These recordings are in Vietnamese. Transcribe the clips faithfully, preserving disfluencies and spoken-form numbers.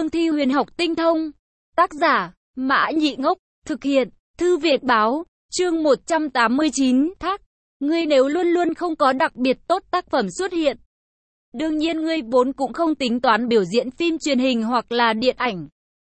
cương thi huyền học tinh thông. Tác giả, Mã Nhị Ngốc, thực hiện, Thư Việt Báo, chương một trăm tám mươi chín, thác. Ngươi nếu luôn luôn không có đặc biệt tốt tác phẩm xuất hiện. Đương nhiên ngươi vốn cũng không tính toán biểu diễn phim truyền hình hoặc là điện ảnh.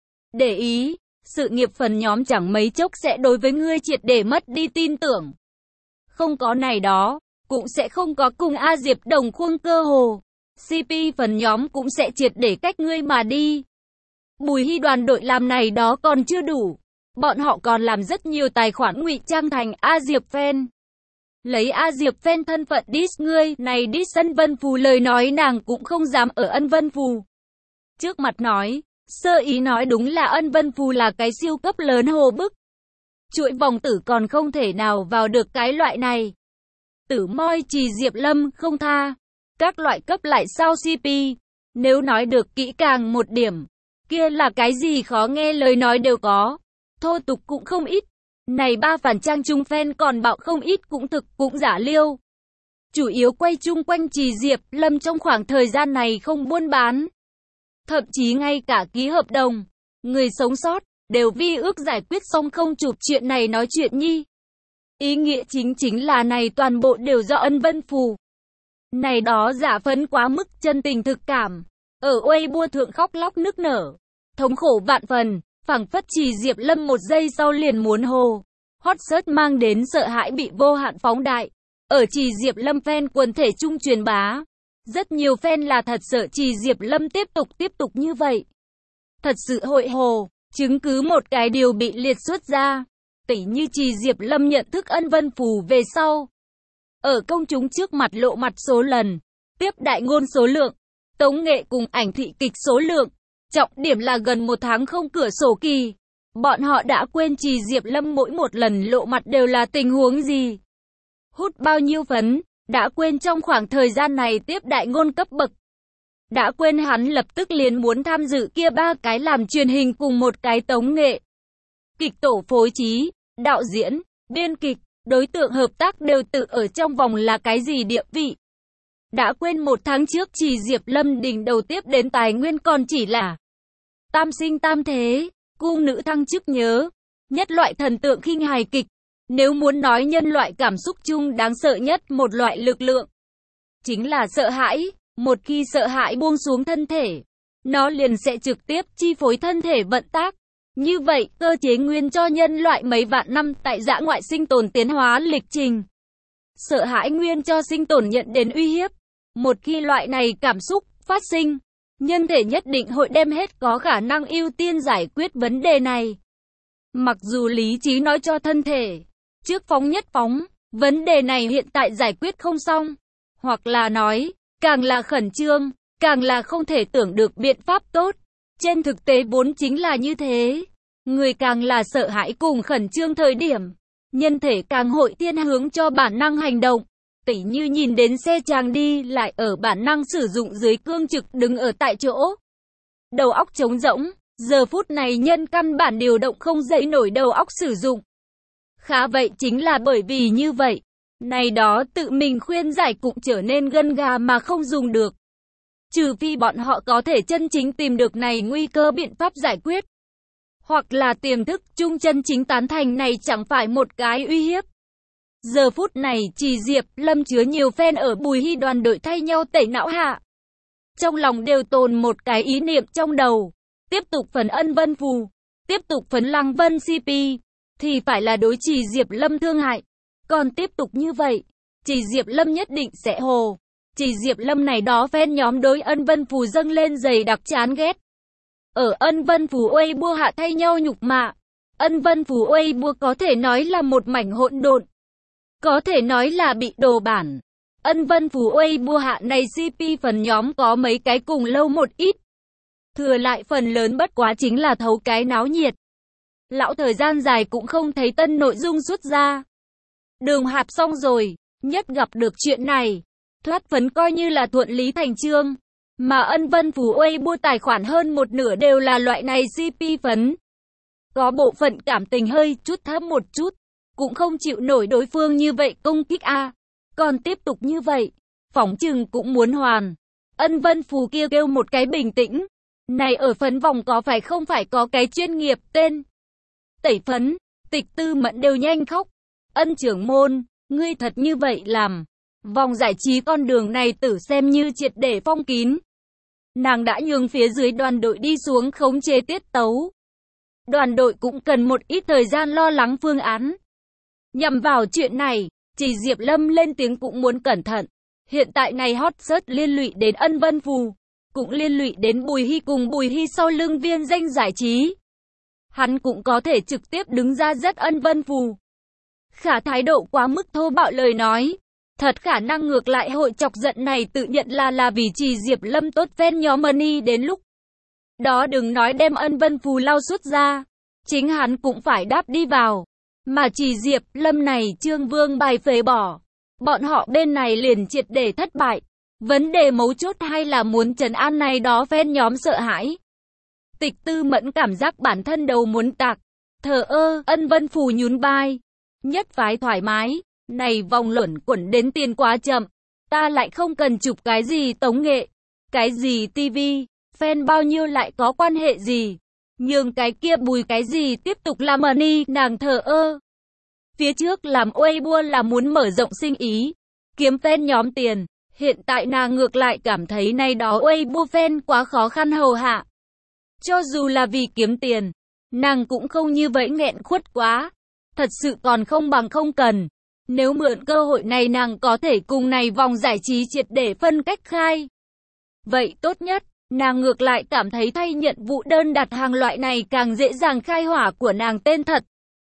Để ý, sự nghiệp phần nhóm chẳng mấy chốc sẽ đối với ngươi triệt để mất đi tin tưởng. Không có này đó, cũng sẽ không có cùng A Diệp đồng khuôn cơ hồ. xê pê phần nhóm cũng sẽ triệt để cách ngươi mà đi. Bùi Hy đoàn đội làm này đó còn chưa đủ. Bọn họ còn làm rất nhiều tài khoản ngụy trang thành A Diệp fan. Lấy A Diệp fan thân phận diss ngươi, này diss Ân Vân Phù lời nói nàng cũng không dám ở Ân Vân Phù trước mặt nói. Sơ ý nói đúng là Ân Vân Phù là cái siêu cấp lớn hồ bức. Chuỗi vòng tử còn không thể nào vào được cái loại này. Tử moi Trì Diệp Lâm không tha. Các loại cấp lại sau xê pê. Nếu nói được kỹ càng một điểm, kia là cái gì khó nghe lời nói đều có. Thô tục cũng không ít. Này ba phản trang trung fan còn bạo không ít cũng thực cũng giả liêu. Chủ yếu quay chung quanh Trì Diệp Lâm trong khoảng thời gian này không buôn bán. Thậm chí ngay cả ký hợp đồng, người sống sót, đều vi ước giải quyết xong không chụp chuyện này nói chuyện nhi. Ý nghĩa chính chính là này toàn bộ đều do Ân Vân Phù. Này đó giả phấn quá mức chân tình thực cảm. Ở Weibo thượng khóc lóc nức nở. Thống khổ vạn phần, phảng phất Trì Diệp Lâm một giây sau liền muốn hồ. Hot search mang đến sợ hãi bị vô hạn phóng đại. Ở Trì Diệp Lâm fan quần thể chung truyền bá. Rất nhiều fan là thật sợ Trì Diệp Lâm tiếp tục tiếp tục như vậy. Thật sự hội hồ, chứng cứ một cái điều bị liệt xuất ra. Tỉ như Trì Diệp Lâm nhận thức Ân Vân Phù về sau. Ở công chúng trước mặt lộ mặt số lần, tiếp đại ngôn số lượng, tống nghệ cùng ảnh thị kịch số lượng. Trọng điểm là gần một tháng không cửa sổ kỳ. Bọn họ đã quên Trì Diệp Lâm mỗi một lần lộ mặt đều là tình huống gì. Hút bao nhiêu phấn. Đã quên trong khoảng thời gian này tiếp đại ngôn cấp bậc. Đã quên hắn lập tức liền muốn tham dự kia ba cái làm truyền hình cùng một cái tống nghệ. Kịch tổ phối trí, đạo diễn, biên kịch, đối tượng hợp tác đều tự ở trong vòng là cái gì địa vị. Đã quên một tháng trước Trì Diệp Lâm đỉnh đầu tiếp đến tài nguyên còn chỉ là tam sinh tam thế, cung nữ thăng chức nhớ, nhất loại thần tượng khinh hài kịch. Nếu muốn nói nhân loại cảm xúc chung đáng sợ nhất một loại lực lượng, chính là sợ hãi. Một khi sợ hãi buông xuống thân thể, nó liền sẽ trực tiếp chi phối thân thể vận tác. Như vậy, cơ chế nguyên cho nhân loại mấy vạn năm tại dã ngoại sinh tồn tiến hóa lịch trình. Sợ hãi nguyên cho sinh tồn nhận đến uy hiếp. Một khi loại này cảm xúc phát sinh, nhân thể nhất định hội đem hết có khả năng ưu tiên giải quyết vấn đề này. Mặc dù lý trí nói cho thân thể, trước phóng nhất phóng, vấn đề này hiện tại giải quyết không xong. Hoặc là nói, càng là khẩn trương, càng là không thể tưởng được biện pháp tốt. Trên thực tế vốn chính là như thế. Người càng là sợ hãi cùng khẩn trương thời điểm, nhân thể càng hội thiên hướng cho bản năng hành động. Tỉ như nhìn đến xe chàng đi lại ở bản năng sử dụng dưới cương trực đứng ở tại chỗ. Đầu óc trống rỗng, giờ phút này nhân căn bản điều động không dậy nổi đầu óc sử dụng. Khá vậy chính là bởi vì như vậy, này đó tự mình khuyên giải cũng trở nên gân gà mà không dùng được. Trừ phi bọn họ có thể chân chính tìm được này nguy cơ biện pháp giải quyết. Hoặc là tiềm thức chung chân chính tán thành này chẳng phải một cái uy hiếp. Giờ phút này Trì Diệp Lâm chứa nhiều fan ở Bùi Hy đoàn đội thay nhau tẩy não hạ. Trong lòng đều tồn một cái ý niệm trong đầu. Tiếp tục phấn Ân Vân Phù, tiếp tục phấn Lăng Vân xê pê. Thì phải là đối Trì Diệp Lâm thương hại. Còn tiếp tục như vậy, Trì Diệp Lâm nhất định sẽ hồ. Trì Diệp Lâm này đó fan nhóm đối Ân Vân Phù dâng lên dày đặc chán ghét. Ở Ân Vân Phù Weibo hạ thay nhau nhục mạ. Ân Vân Phù Weibo có thể nói là một mảnh hỗn độn. Có thể nói là bị đồ bản. Ân Vân Phù Weibo hạ này xê pê phần nhóm có mấy cái cùng lâu một ít. Thừa lại phần lớn bất quá chính là thấu cái náo nhiệt. Lão thời gian dài cũng không thấy tân nội dung xuất ra. Đường hạp xong rồi, nhất gặp được chuyện này. Thoát phấn coi như là thuận lý thành chương. Mà Ân Vân Phù Weibo tài khoản hơn một nửa đều là loại này xê pê phấn. Có bộ phận cảm tình hơi chút thấp một chút. Cũng không chịu nổi đối phương như vậy công kích a. Còn tiếp tục như vậy, phỏng chừng cũng muốn hoàn. Ân Vân Phù kia kêu một cái bình tĩnh. Này ở phấn vòng có phải không phải có cái chuyên nghiệp tên tẩy phấn, Tịch Tư Mẫn đều nhanh khóc. Ân trưởng môn, ngươi thật như vậy làm. Vòng giải trí con đường này tử xem như triệt để phong kín. Nàng đã nhường phía dưới đoàn đội đi xuống khống chế tiết tấu. Đoàn đội cũng cần một ít thời gian lo lắng phương án. Nhằm vào chuyện này, chỉ Diệp Lâm lên tiếng cũng muốn cẩn thận. Hiện tại này hot search liên lụy đến Ân Vân Phù, cũng liên lụy đến Bùi Hy cùng Bùi Hy sau lưng viên danh giải trí. Hắn cũng có thể trực tiếp đứng ra rất Ân Vân Phù. Khả thái độ quá mức thô bạo lời nói. Thật khả năng ngược lại hội chọc giận này tự nhận là là vì chỉ Diệp Lâm tốt fan nhóm Money đến lúc. Đó đừng nói đem Ân Vân Phù lao xuất ra. Chính hắn cũng phải đáp đi vào. Mà chỉ Diệp Lâm này Trương Vương bài phế bỏ. Bọn họ bên này liền triệt để thất bại. Vấn đề mấu chốt hay là muốn trấn an này đó fan nhóm sợ hãi. Tịch Tư Mẫn cảm giác bản thân đầu muốn tạc. Thờ ơ, Ân Vân Phù nhún vai. Nhất phái thoải mái. Này vòng luẩn quẩn đến tiền quá chậm. Ta lại không cần chụp cái gì tống nghệ. Cái gì tivi. Fan bao nhiêu lại có quan hệ gì. Nhưng cái kia Bùi cái gì tiếp tục làm money, nàng thờ ơ. Phía trước làm Weibo là muốn mở rộng sinh ý. Kiếm fan nhóm tiền. Hiện tại nàng ngược lại cảm thấy này đó Weibo fan quá khó khăn hầu hạ. Cho dù là vì kiếm tiền, nàng cũng không như vậy nghẹn khuất quá. Thật sự còn không bằng không cần. Nếu mượn cơ hội này nàng có thể cùng này vòng giải trí triệt để phân cách khai. Vậy tốt nhất, nàng ngược lại cảm thấy thay nhận vụ đơn đặt hàng loại này càng dễ dàng khai hỏa của nàng tên thật.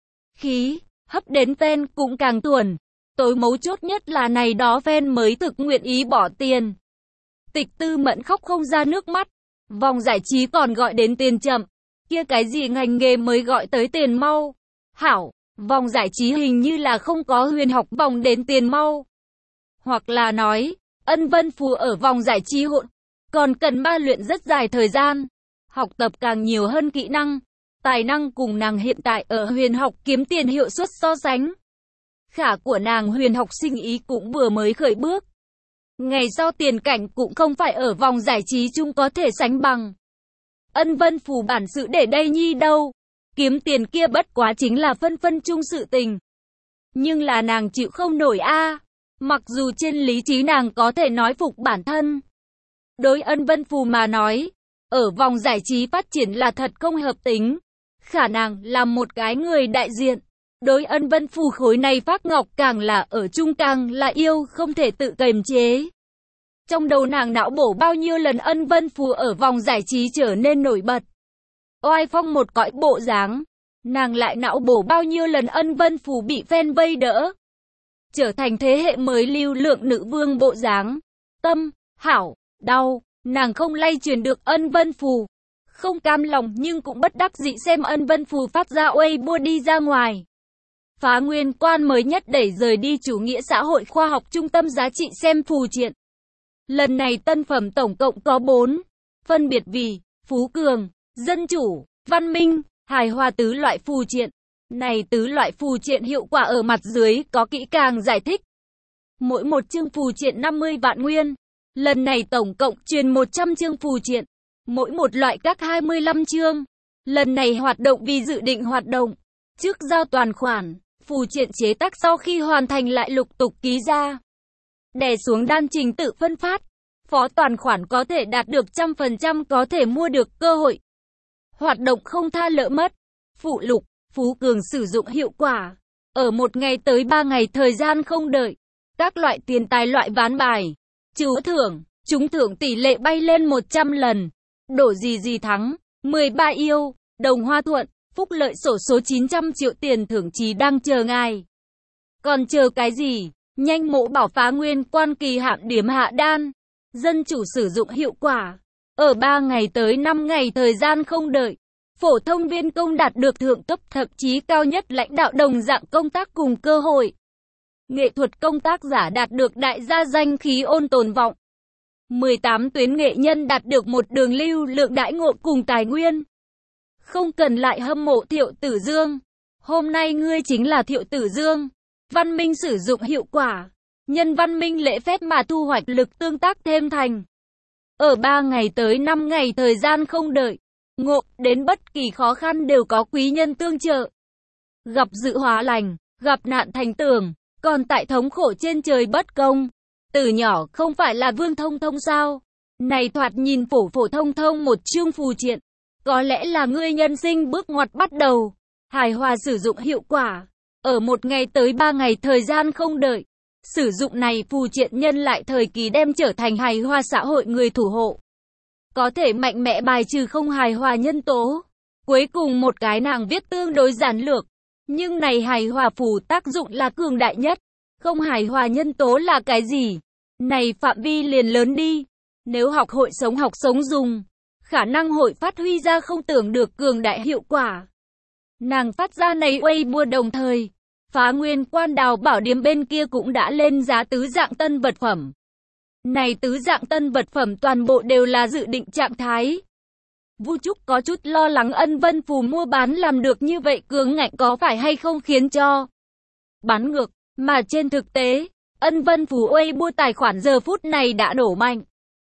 Khí, hấp đến fan cũng càng tuồn. Tối mấu chốt nhất là này đó fan mới thực nguyện ý bỏ tiền. Tịch Tư Mẫn khóc không ra nước mắt. Vòng giải trí còn gọi đến tiền chậm. Kia cái gì ngành nghề mới gọi tới tiền mau. Hảo, vòng giải trí hình như là không có huyền học vòng đến tiền mau. Hoặc là nói, Ân Vân Phù ở vòng giải trí hỗn. Còn cần ma luyện rất dài thời gian. Học tập càng nhiều hơn kỹ năng. Tài năng cùng nàng hiện tại ở huyền học kiếm tiền hiệu suất so sánh. Khả của nàng huyền học sinh ý cũng vừa mới khởi bước. Ngày sau tiền cảnh cũng không phải ở vòng giải trí chung có thể sánh bằng. Ân Vân Phù bản sự để đây nhi đâu. Kiếm tiền kia bất quá chính là phân phân chung sự tình. Nhưng là nàng chịu không nổi a. Mặc dù trên lý trí nàng có thể nói phục bản thân. Đối Ân Vân Phù mà nói, ở vòng giải trí phát triển là thật không hợp tính. Khả năng là một cái người đại diện. Đối Ân Vân Phù khối này phát ngọc càng là ở chung càng là yêu không thể tự kiềm chế. Trong đầu nàng não bổ bao nhiêu lần Ân Vân Phù ở vòng giải trí trở nên nổi bật. Oai phong một cõi bộ dáng. Nàng lại não bổ bao nhiêu lần Ân Vân Phù bị fan vây đỡ. Trở thành thế hệ mới lưu lượng nữ vương bộ dáng. Tâm, hảo, đau, nàng không lay truyền được Ân Vân Phù. Không cam lòng nhưng cũng bất đắc dĩ xem Ân Vân Phù phát ra Weibo đi ra ngoài. Phá nguyên quan mới nhất đẩy rời đi chủ nghĩa xã hội khoa học trung tâm giá trị xem phù triện. Lần này tân phẩm tổng cộng có bốn, phân biệt vì phú cường, dân chủ, văn minh, hài hòa tứ loại phù triện. Này tứ loại phù triện hiệu quả ở mặt dưới có kỹ càng giải thích. Mỗi một chương phù triện năm mươi vạn nguyên. Lần này tổng cộng truyền một trăm chương phù triện. Mỗi một loại các hai mươi lăm chương. Lần này hoạt động vì dự định hoạt động. Trước giao toàn khoản, phù triện chế tác sau khi hoàn thành lại lục tục ký ra. Đè xuống đan trình tự phân phát. Phó toàn khoản có thể đạt được trăm phần trăm có thể mua được cơ hội. Hoạt động không tha lỡ mất. Phụ lục, phú cường sử dụng hiệu quả. Ở một ngày tới ba ngày thời gian không đợi. Các loại tiền tài loại ván bài. Chú thưởng, trúng thưởng tỷ lệ bay lên một trăm lần. Đổ gì gì thắng, mười ba yêu, đồng hoa thuận, phúc lợi xổ số chín trăm triệu tiền thưởng trí đang chờ ngài. Còn chờ cái gì? Nhanh mộ bảo phá nguyên quan kỳ hạn điểm hạ đan. Dân chủ sử dụng hiệu quả. Ở ba ngày tới năm ngày thời gian không đợi. Phổ thông viên công đạt được thượng cấp thậm chí cao nhất lãnh đạo đồng dạng công tác cùng cơ hội. Nghệ thuật công tác giả đạt được đại gia danh khí ôn tồn vọng. mười tám tuyến nghệ nhân đạt được một đường lưu lượng đãi ngộ cùng tài nguyên. Không cần lại hâm mộ Thiệu Tử Dương. Hôm nay ngươi chính là Thiệu Tử Dương. Văn minh sử dụng hiệu quả. Nhân văn minh lễ phép mà thu hoạch lực tương tác thêm thành. Ở ba ngày tới năm ngày thời gian không đợi, ngộ, đến bất kỳ khó khăn đều có quý nhân tương trợ. Gặp dự hóa lành, gặp nạn thành tưởng, còn tại thống khổ trên trời bất công. Từ nhỏ không phải là Vương Thông Thông sao? Này thoạt nhìn phổ phổ thông thông một chương phù triện. Có lẽ là ngươi nhân sinh bước ngoặt bắt đầu. Hài hòa sử dụng hiệu quả. Ở một ngày tới ba ngày thời gian không đợi. Sử dụng này phù triện nhân lại thời kỳ đem trở thành hài hòa xã hội người thủ hộ. Có thể mạnh mẽ bài trừ không hài hòa nhân tố. Cuối cùng một cái nàng viết tương đối giản lược. Nhưng này hài hòa phù tác dụng là cường đại nhất. Không hài hòa nhân tố là cái gì? Này phạm vi liền lớn đi. Nếu học hội sống học sống dùng, khả năng hội phát huy ra không tưởng được cường đại hiệu quả. Nàng phát ra này Weibo đồng thời, Phá Nguyên Quan Đào Bảo Điếm bên kia cũng đã lên giá tứ dạng tân vật phẩm. Này tứ dạng tân vật phẩm toàn bộ đều là dự định trạng thái. Vu Trúc có chút lo lắng Ân Vân Phù mua bán làm được như vậy cường ngạnh có phải hay không khiến cho bán ngược, mà trên thực tế, Ân Vân Phù Weibo tài khoản giờ phút này đã nổ mạnh.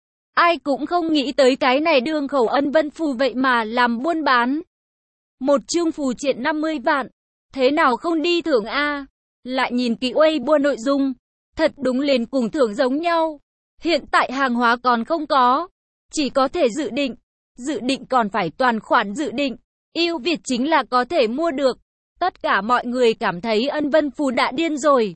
Ai cũng không nghĩ tới cái này đường khẩu Ân Vân Phù vậy mà làm buôn bán. Một chương phù triện năm mươi vạn, thế nào không đi thưởng a? Lại nhìn kỹ Weibo nội dung, thật đúng liền cùng thưởng giống nhau. Hiện tại hàng hóa còn không có, chỉ có thể dự định. Dự định còn phải toàn khoản dự định, ưu việt chính là có thể mua được. Tất cả mọi người cảm thấy Ân Vân Phù đã điên rồi.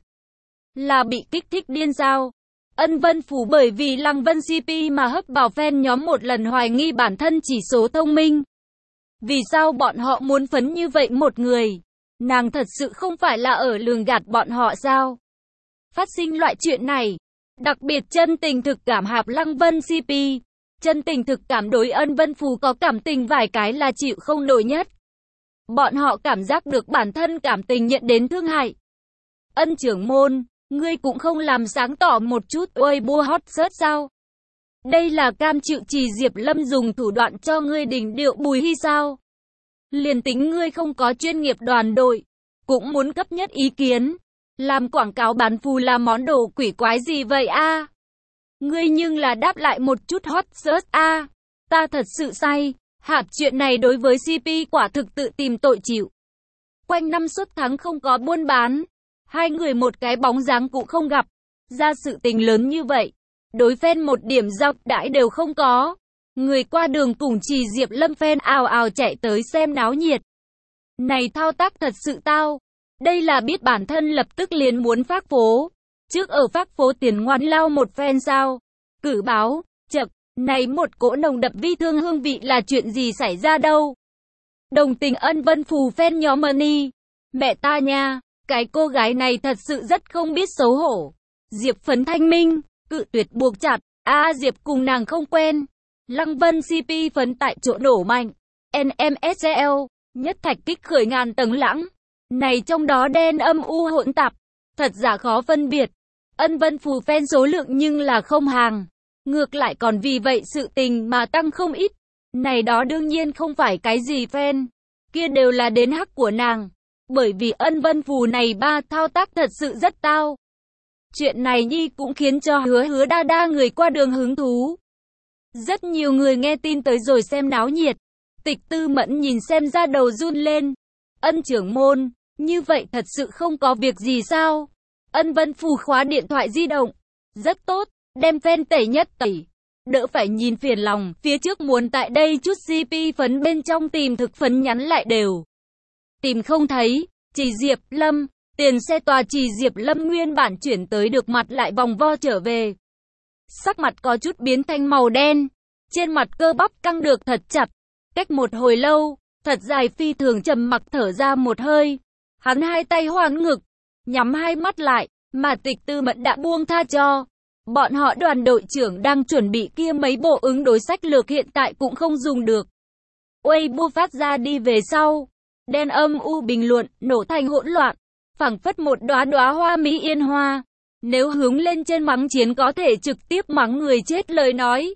Là bị kích thích điên sao? Ân Vân Phù bởi vì Lăng Vân xê pê mà hấp vào fan nhóm một lần hoài nghi bản thân chỉ số thông minh. Vì sao bọn họ muốn phấn như vậy một người? Nàng thật sự không phải là ở lường gạt bọn họ sao? Phát sinh loại chuyện này, đặc biệt chân tình thực cảm hạp Lăng Vân xê pê. Chân tình thực cảm đối Ân Vân Phù có cảm tình vài cái là chịu không nổi nhất. Bọn họ cảm giác được bản thân cảm tình nhận đến thương hại. Ân trưởng môn, ngươi cũng không làm sáng tỏ một chút Weibo hot search sao? Đây là cam chịu Trì Diệp Lâm dùng thủ đoạn cho ngươi đỉnh điệu Bùi Hy sao? Liền tính ngươi không có chuyên nghiệp đoàn đội, cũng muốn cấp nhất ý kiến. Làm quảng cáo bán phù là món đồ quỷ quái gì vậy a? Ngươi nhưng là đáp lại một chút hot search a. Ta thật sự say. Hạt chuyện này đối với xê pê quả thực tự tìm tội chịu. Quanh năm suốt tháng không có buôn bán. Hai người một cái bóng dáng cũng không gặp. Ra sự tình lớn như vậy. Đối fan một điểm giao đãi đều không có. Người qua đường cùng Trì Diệp Lâm fan ào ào chạy tới xem náo nhiệt. Này thao tác thật sự tao. Đây là biết bản thân lập tức liền muốn phát phố. Trước ở phát phố tiền ngoan lao một fan sao. Cử báo, chậc, này một cỗ nồng đậm vi thương hương vị là chuyện gì xảy ra đâu. Đồng tình Ân Vân Phù fan nhóm money. Mẹ ta nha, cái cô gái này thật sự rất không biết xấu hổ. Diệp Phấn thanh minh, cự tuyệt buộc chặt, a à, Diệp cùng nàng không quen. Lăng Vân xê pê phấn tại chỗ nổ mạnh. en em ét lờ, nhất thạch kích khởi ngàn tầng lãng. Này trong đó đen âm u hỗn tạp, thật giả khó phân biệt. Ân Vân Phù fan số lượng nhưng là không hàng. Ngược lại còn vì vậy sự tình mà tăng không ít. Này đó đương nhiên không phải cái gì fan. Kia đều là đến hắc của nàng. Bởi vì Ân Vân Phù này ba thao tác thật sự rất tao. Chuyện này nhi cũng khiến cho hứa hứa đa đa người qua đường hứng thú. Rất nhiều người nghe tin tới rồi xem náo nhiệt. Tịch Tư Mẫn nhìn xem ra đầu run lên. Ân trưởng môn, như vậy thật sự không có việc gì sao? Ân Vân Phù khóa điện thoại di động. Rất tốt, đem fan tẩy nhất tẩy. Đỡ phải nhìn phiền lòng, phía trước muốn tại đây chút xê pê phấn bên trong tìm thực phấn nhắn lại đều. Tìm không thấy, Trì Diệp Lâm, tiền xe tòa Trì Diệp Lâm nguyên bản chuyển tới được mặt lại vòng vo trở về. Sắc mặt có chút biến thành màu đen, trên mặt cơ bắp căng được thật chặt. Cách một hồi lâu, thật dài phi thường trầm mặc thở ra một hơi. Hắn hai tay hoán ngực, nhắm hai mắt lại, mà Tịch Tư Mẫn đã buông tha cho. Bọn họ đoàn đội trưởng đang chuẩn bị kia mấy bộ ứng đối sách lược hiện tại cũng không dùng được. Weibo phát ra đi về sau. Đen âm u bình luận, nổ thành hỗn loạn. Phảng phất một đóa đóa hoa mỹ yên hoa. Nếu hướng lên trên mắng chiến có thể trực tiếp mắng người chết lời nói.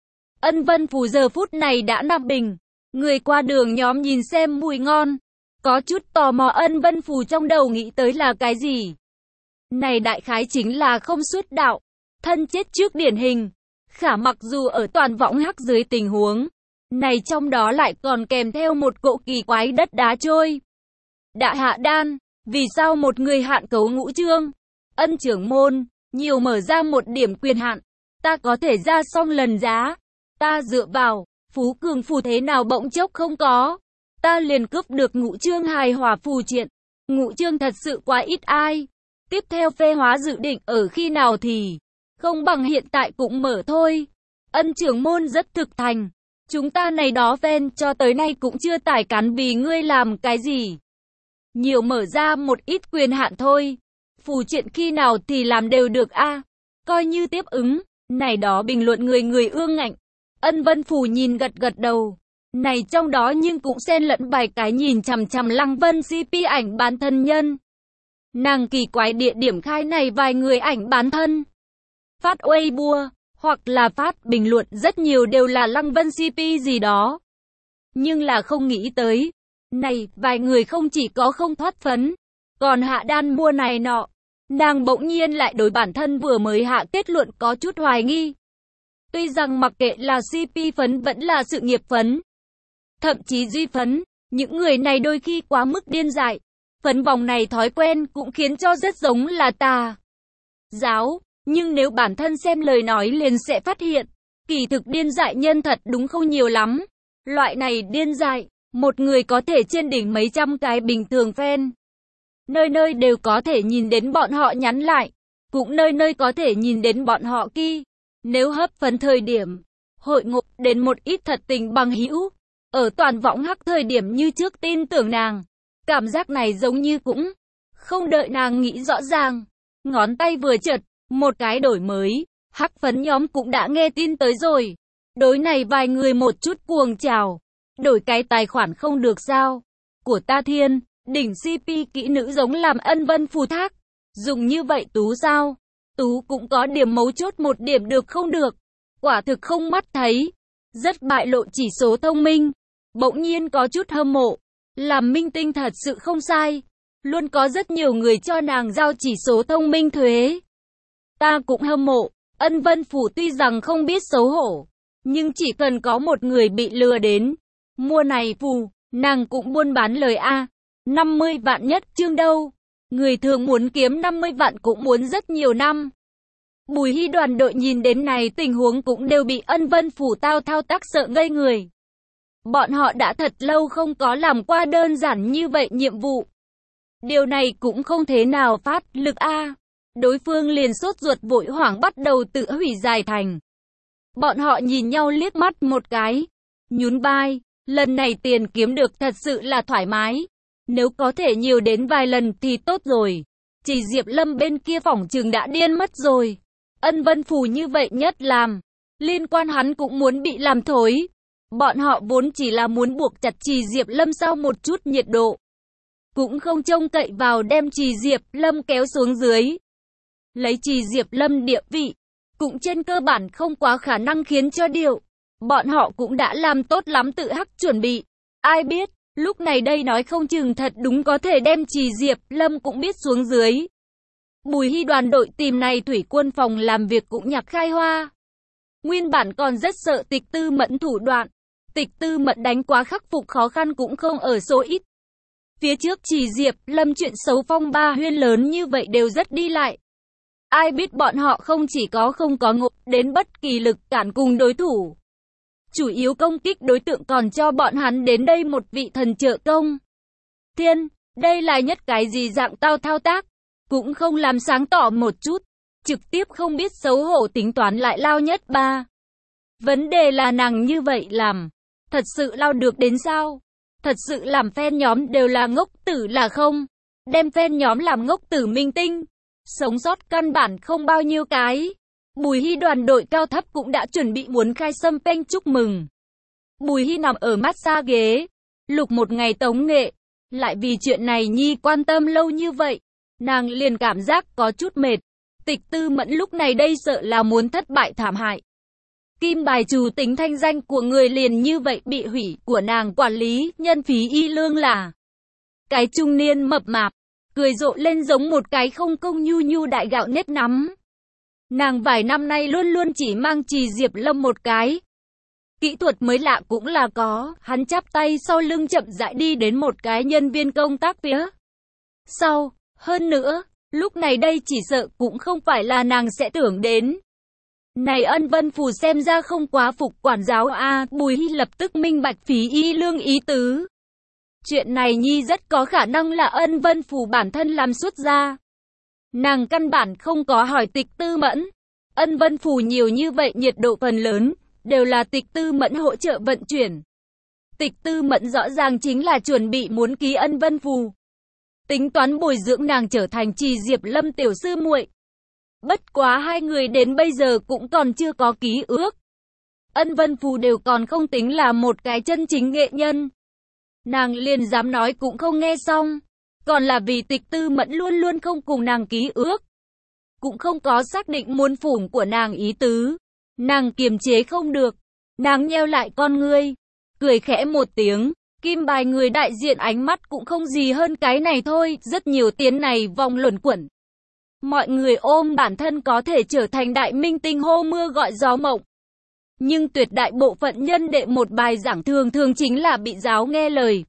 Ân Vân Phù giờ phút này đã nằm bình. Người qua đường nhóm nhìn xem mùi ngon. Có chút tò mò Ân Vân Phù trong đầu nghĩ tới là cái gì. Này đại khái chính là không xuất đạo. Thân chết trước điển hình. Khả mặc dù ở toàn võng hắc dưới tình huống này trong đó lại còn kèm theo một cỗ kỳ quái đất đá trôi. Đại hạ đan, vì sao một người hạn cấu ngũ chương? Ân trưởng môn, nhiều mở ra một điểm quyền hạn, ta có thể ra xong lần giá. Ta dựa vào, phú cường phù thế nào bỗng chốc không có. Ta liền cướp được ngũ chương hài hòa phù triện. Ngũ chương thật sự quá ít ai. Tiếp theo phê hóa dự định ở khi nào thì không bằng hiện tại cũng mở thôi. Ân trưởng môn rất thực thành. Chúng ta này đó ven cho tới nay cũng chưa tải cắn vì ngươi làm cái gì. Nhiều mở ra một ít quyền hạn thôi. Phù triện khi nào thì làm đều được a à. Coi như tiếp ứng. Này đó bình luận người người ương ngạnh. Ân Vân Phù nhìn gật gật đầu. Này trong đó nhưng cũng xen lẫn vài cái nhìn chằm chằm Lăng Vân xê pê ảnh bán thân nhân. Nàng kỳ quái địa điểm khai này vài người ảnh bán thân. Phát Weibo, hoặc là phát bình luận rất nhiều đều là Lăng Vân xê pê gì đó. Nhưng là không nghĩ tới. Này, vài người không chỉ có không thoát phấn, còn hạ đan mua này nọ. Nàng bỗng nhiên lại đối bản thân vừa mới hạ kết luận có chút hoài nghi. Tuy rằng mặc kệ là xê pê phấn vẫn là sự nghiệp phấn, thậm chí duy phấn, những người này đôi khi quá mức điên dại. Phấn vòng này thói quen cũng khiến cho rất giống là tà giáo, nhưng nếu bản thân xem lời nói liền sẽ phát hiện, kỳ thực điên dại nhân thật đúng không nhiều lắm. Loại này điên dại, một người có thể trên đỉnh mấy trăm cái bình thường fan. Nơi nơi đều có thể nhìn đến bọn họ nhắn lại, cũng nơi nơi có thể nhìn đến bọn họ ki. Nếu hấp phấn thời điểm, hội ngộ đến một ít thật tình bằng hữu, ở toàn võng hắc thời điểm như trước tin tưởng nàng. Cảm giác này giống như cũng không đợi nàng nghĩ rõ ràng. Ngón tay vừa chợt, một cái đổi mới, hắc phấn nhóm cũng đã nghe tin tới rồi. Đối này vài người một chút cuồng trào. Đổi cái tài khoản không được sao? Của ta thiên, đỉnh xê pê kỹ nữ giống làm Ân Vân phù thác. Dùng như vậy Tú sao? Tú cũng có điểm mấu chốt một điểm được không được. Quả thực không mắt thấy. Rất bại lộ chỉ số thông minh. Bỗng nhiên có chút hâm mộ. Làm minh tinh thật sự không sai. Luôn có rất nhiều người cho nàng giao chỉ số thông minh thuế. Ta cũng hâm mộ. Ân Vân Phủ tuy rằng không biết xấu hổ, nhưng chỉ cần có một người bị lừa đến mua này phù, nàng cũng buôn bán lời a. năm mươi vạn nhất chương đâu. Người thường muốn kiếm năm mươi vạn cũng muốn rất nhiều năm. Bùi Hy đoàn đội nhìn đến này tình huống cũng đều bị Ân Vân Phủ tao thao tác sợ ngây người. Bọn họ đã thật lâu không có làm qua đơn giản như vậy nhiệm vụ. Điều này cũng không thế nào phát lực a. Đối phương liền sốt ruột vội hoảng bắt đầu tự hủy giải thành. Bọn họ nhìn nhau liếc mắt một cái, nhún vai, lần này tiền kiếm được thật sự là thoải mái. Nếu có thể nhiều đến vài lần thì tốt rồi. Chỉ Diệp Lâm bên kia phỏng chừng đã điên mất rồi. Ân Vân Phù như vậy nhất làm. Liên quan hắn cũng muốn bị làm thối. Bọn họ vốn chỉ là muốn buộc chặt Trì Diệp Lâm sau một chút nhiệt độ. Cũng không trông cậy vào đem Trì Diệp Lâm kéo xuống dưới. Lấy Trì Diệp Lâm địa vị, cũng trên cơ bản không quá khả năng khiến cho điều. Bọn họ cũng đã làm tốt lắm tự hắc chuẩn bị. Ai biết, lúc này đây nói không chừng thật đúng có thể đem Trì Diệp Lâm cũng biết xuống dưới. Bùi Hy đoàn đội tìm này thủy quân phòng làm việc cũng nhạc khai hoa. Nguyên bản còn rất sợ Tịch Tư Mẫn thủ đoạn. Tịch Tư Mẫn đánh quá khắc phục khó khăn cũng không ở số ít. Phía trước Trì Diệp Lâm chuyện xấu phong ba huyên lớn như vậy đều rất đi lại. Ai biết bọn họ không chỉ có không có ngộ đến bất kỳ lực cản cùng đối thủ. Chủ yếu công kích đối tượng còn cho bọn hắn đến đây một vị thần trợ công. Thiên, đây là nhất cái gì dạng tao thao tác, cũng không làm sáng tỏ một chút, trực tiếp không biết xấu hổ tính toán lại lao nhất ba. Vấn đề là nàng như vậy làm, thật sự lao được đến sao? Thật sự làm fan nhóm đều là ngốc tử là không? Đem fan nhóm làm ngốc tử minh tinh, sống sót căn bản không bao nhiêu cái. Bùi Hy đoàn đội cao thấp cũng đã chuẩn bị muốn khai sâm panh chúc mừng. Bùi Hy nằm ở massage ghế, lục một ngày tống nghệ, lại vì chuyện này nhi quan tâm lâu như vậy, nàng liền cảm giác có chút mệt. Tịch Tư Mẫn lúc này đây sợ là muốn thất bại thảm hại. Kim bài trù tính thanh danh của người liền như vậy bị hủy, của nàng quản lý, nhân phí y lương là. Cái trung niên mập mạp, cười rộ lên giống một cái không công nhu nhu đại gạo nếp nắm. Nàng vài năm nay luôn luôn chỉ mang Trì Diệp Lâm một cái. Kỹ thuật mới lạ cũng là có, hắn chắp tay sau lưng chậm rãi đi đến một cái nhân viên công tác phía sau. Hơn nữa, lúc này đây chỉ sợ cũng không phải là nàng sẽ tưởng đến. Này Ân Vân Phù xem ra không quá phục quản giáo a. Bùi Hy lập tức minh bạch Phí Y Lương ý tứ. Chuyện này nhi rất có khả năng là Ân Vân Phù bản thân làm xuất ra. Nàng căn bản không có hỏi Tịch Tư Mẫn. Ân Vân Phù nhiều như vậy nhiệt độ phần lớn, đều là Tịch Tư Mẫn hỗ trợ vận chuyển. Tịch Tư Mẫn rõ ràng chính là chuẩn bị muốn ký Ân Vân Phù. Tính toán bồi dưỡng nàng trở thành Trì Diệp Lâm tiểu sư muội. Bất quá hai người đến bây giờ cũng còn chưa có ký ước. Ân Vân Phù đều còn không tính là một cái chân chính nghệ nhân. Nàng liền dám nói cũng không nghe xong. Còn là vì Tịch Tư Mẫn luôn luôn không cùng nàng ký ước. Cũng không có xác định muôn phủng của nàng ý tứ. Nàng kiềm chế không được. Nàng nheo lại con ngươi. Cười khẽ một tiếng. Kim bài người đại diện ánh mắt cũng không gì hơn cái này thôi. Rất nhiều tiếng này vòng luẩn quẩn. Mọi người ôm bản thân có thể trở thành đại minh tinh hô mưa gọi gió mộng. Nhưng tuyệt đại bộ phận nhân đệ một bài giảng thường thường chính là bị giáo nghe lời.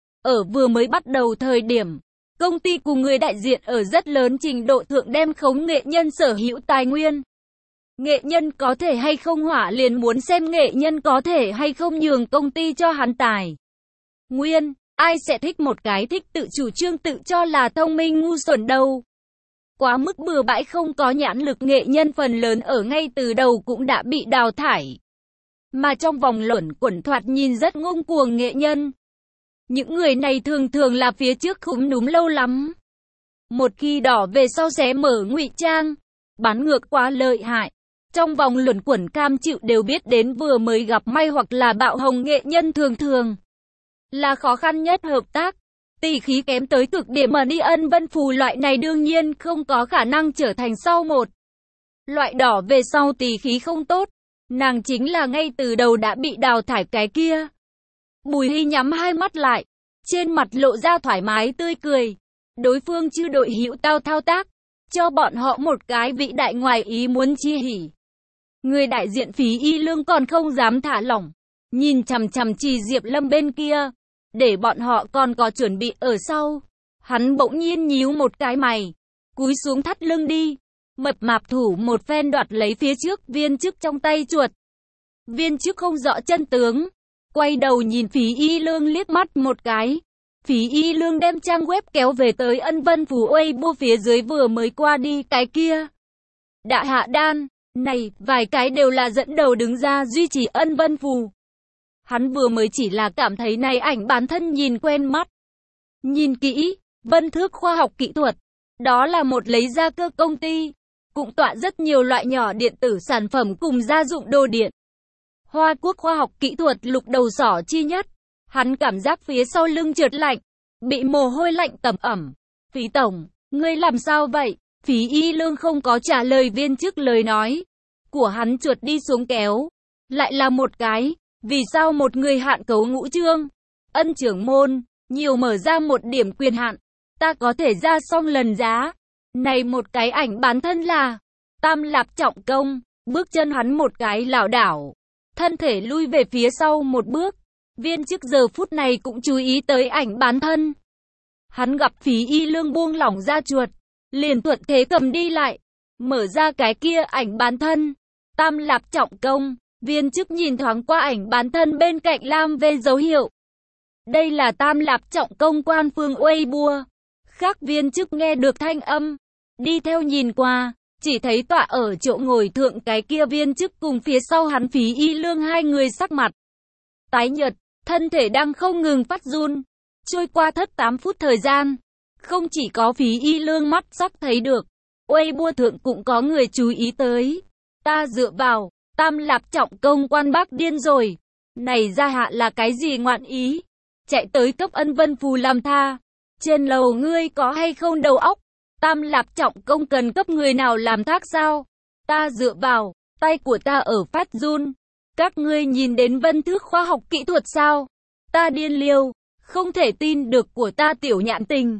Ở vừa mới bắt đầu thời điểm, công ty cùng người đại diện ở rất lớn trình độ thượng đem khống nghệ nhân sở hữu tài nguyên. Nghệ nhân có thể hay không hỏa liền muốn xem nghệ nhân có thể hay không nhường công ty cho hắn tài nguyên. Ai sẽ thích một cái thích tự chủ trương tự cho là thông minh ngu xuẩn đâu. Quá mức bừa bãi không có nhãn lực nghệ nhân phần lớn ở ngay từ đầu cũng đã bị đào thải. Mà trong vòng luẩn quẩn thoạt nhìn rất ngông cuồng nghệ nhân. Những người này thường thường là phía trước khúm núm lâu lắm. Một khi đỏ về sau sẽ mở ngụy trang. Bán ngược quá lợi hại. Trong vòng luẩn quẩn cam chịu đều biết đến vừa mới gặp may hoặc là bạo hồng nghệ nhân thường thường là khó khăn nhất hợp tác. Tỷ khí kém tới cực điểm mà đi Ân Vân Phù loại này đương nhiên không có khả năng trở thành sau một. Loại đỏ về sau tỷ khí không tốt. Nàng chính là ngay từ đầu đã bị đào thải cái kia. Bùi Hy nhắm hai mắt lại. Trên mặt lộ ra thoải mái tươi cười. Đối phương chư đội hữu tao thao tác. Cho bọn họ một cái vĩ đại ngoài ý muốn chi hỉ. Người đại diện Phí Y Lương còn không dám thả lỏng. Nhìn chằm chằm Trì Diệp Lâm bên kia. Để bọn họ còn có chuẩn bị ở sau. Hắn bỗng nhiên nhíu một cái mày. Cúi xuống thắt lưng đi. Mập mạp thủ một phen đoạt lấy phía trước viên chức trong tay chuột. Viên chức không rõ chân tướng. Quay đầu nhìn Phí Y Lương liếc mắt một cái. Phí Y Lương đem trang web kéo về tới Ân Vân Phù Weibo phía dưới vừa mới qua đi cái kia. Đã hạ đan. Này, vài cái đều là dẫn đầu đứng ra duy trì Ân Vân Phù. Hắn vừa mới chỉ là cảm thấy này ảnh bản thân nhìn quen mắt. Nhìn kỹ, Vân Thước khoa học kỹ thuật. Đó là một lấy ra cơ công ty. Cũng tọa rất nhiều loại nhỏ điện tử sản phẩm cùng gia dụng đồ điện. Hoa Quốc khoa học kỹ thuật lục đầu sỏ chi nhất. Hắn cảm giác phía sau lưng trượt lạnh. Bị mồ hôi lạnh tẩm ẩm. Phí tổng, ngươi làm sao vậy? Phí Y Lương không có trả lời viên chức lời nói. Của hắn chuột đi xuống kéo. Lại là một cái. Vì sao một người hạn cấu ngũ chương? Ân trưởng môn, nhiều mở ra một điểm quyền hạn. Ta có thể ra xong lần giá. Này một cái ảnh bán thân là Tam Lạp Trọng Công. Bước chân hắn một cái lảo đảo. Thân thể lui về phía sau một bước. Viên chức giờ phút này cũng chú ý tới ảnh bán thân. Hắn gặp Phí Y Lương buông lỏng ra chuột. Liền thuận thế cầm đi lại. Mở ra cái kia ảnh bán thân. Tam Lạp Trọng Công. Viên chức nhìn thoáng qua ảnh bán thân bên cạnh lam về dấu hiệu. Đây là Tam Lạp Trọng Công quan phương Weibo. Khác viên chức nghe được thanh âm. Đi theo nhìn qua. Chỉ thấy tọa ở chỗ ngồi thượng cái kia viên chức cùng phía sau hắn Phí Y Lương hai người sắc mặt tái nhợt, thân thể đang không ngừng phát run. Trôi qua thất tám phút thời gian. Không chỉ có Phí Y Lương mắt sắc thấy được. Weibo thượng cũng có người chú ý tới. Ta dựa vào. Tam Lạp Trọng Công quan bác điên rồi. Này gia hạ là cái gì ngoạn ý? Chạy tới cấp Ân Vân Phù làm tha. Trên lầu ngươi có hay không đầu óc? Tam Lạp Trọng Công cần cấp người nào làm thác sao? Ta dựa vào, tay của ta ở phát run. Các ngươi nhìn đến Vân Thước khoa học kỹ thuật sao? Ta điên liêu, không thể tin được của ta tiểu nhãn tình.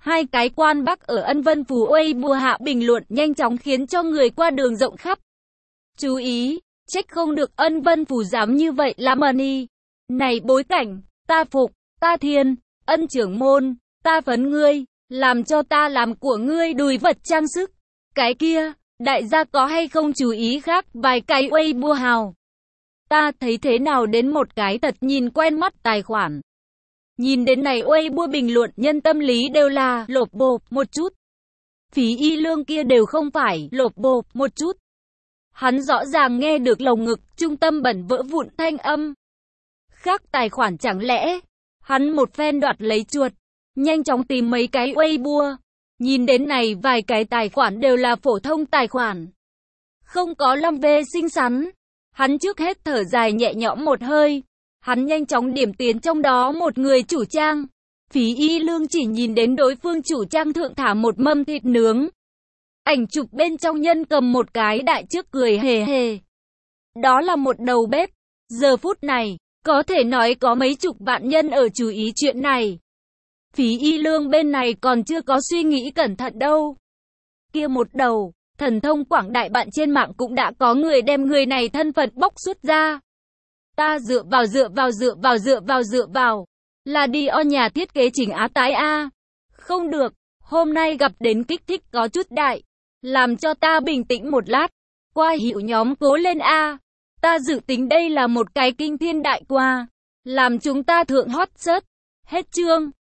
Hai cái quan Bắc ở Ân Vân Phú Weibo hạ bình luận nhanh chóng khiến cho người qua đường rộng khắp. Chú ý, trách không được Ân Vân Phú dám như vậy là money. Này bối cảnh, ta phục, ta thiên, Ân trưởng môn, ta phấn ngươi, làm cho ta làm của ngươi đùi vật trang sức. Cái kia, đại gia có hay không chú ý khác vài cái Weibo hào. Ta thấy thế nào đến một cái thật nhìn quen mắt tài khoản. Nhìn đến này Weibo bình luận nhân tâm lý đều là lộp bộp một chút. Phí Y Lương kia đều không phải lộp bộp một chút. Hắn rõ ràng nghe được lồng ngực trung tâm bẩn vỡ vụn thanh âm. Khác tài khoản chẳng lẽ, hắn một phen đoạt lấy chuột, nhanh chóng tìm mấy cái Weibo. Nhìn đến này vài cái tài khoản đều là phổ thông tài khoản. Không có Lâm Vê xinh xắn. Hắn trước hết thở dài nhẹ nhõm một hơi. Hắn nhanh chóng điểm tiến trong đó một người chủ trang. Phí Y Lương chỉ nhìn đến đối phương chủ trang thượng thả một mâm thịt nướng. Ảnh chụp bên trong nhân cầm một cái đại trước cười hề hề. Đó là một đầu bếp. Giờ phút này, có thể nói có mấy chục vạn nhân ở chú ý chuyện này. Phí Y Lương bên này còn chưa có suy nghĩ cẩn thận đâu. Kia một đầu, thần thông quảng đại bạn trên mạng cũng đã có người đem người này thân phận bóc xuất ra. Ta dựa vào dựa vào dựa vào dựa vào dựa vào. Là đi o nhà thiết kế Trình Á Tái A. Không được, hôm nay gặp đến kích thích có chút đại. Làm cho ta bình tĩnh một lát. Qua hiệu nhóm cố lên A. Ta dự tính đây là một cái kinh thiên đại qua. Làm chúng ta thượng hot search. Hết chương.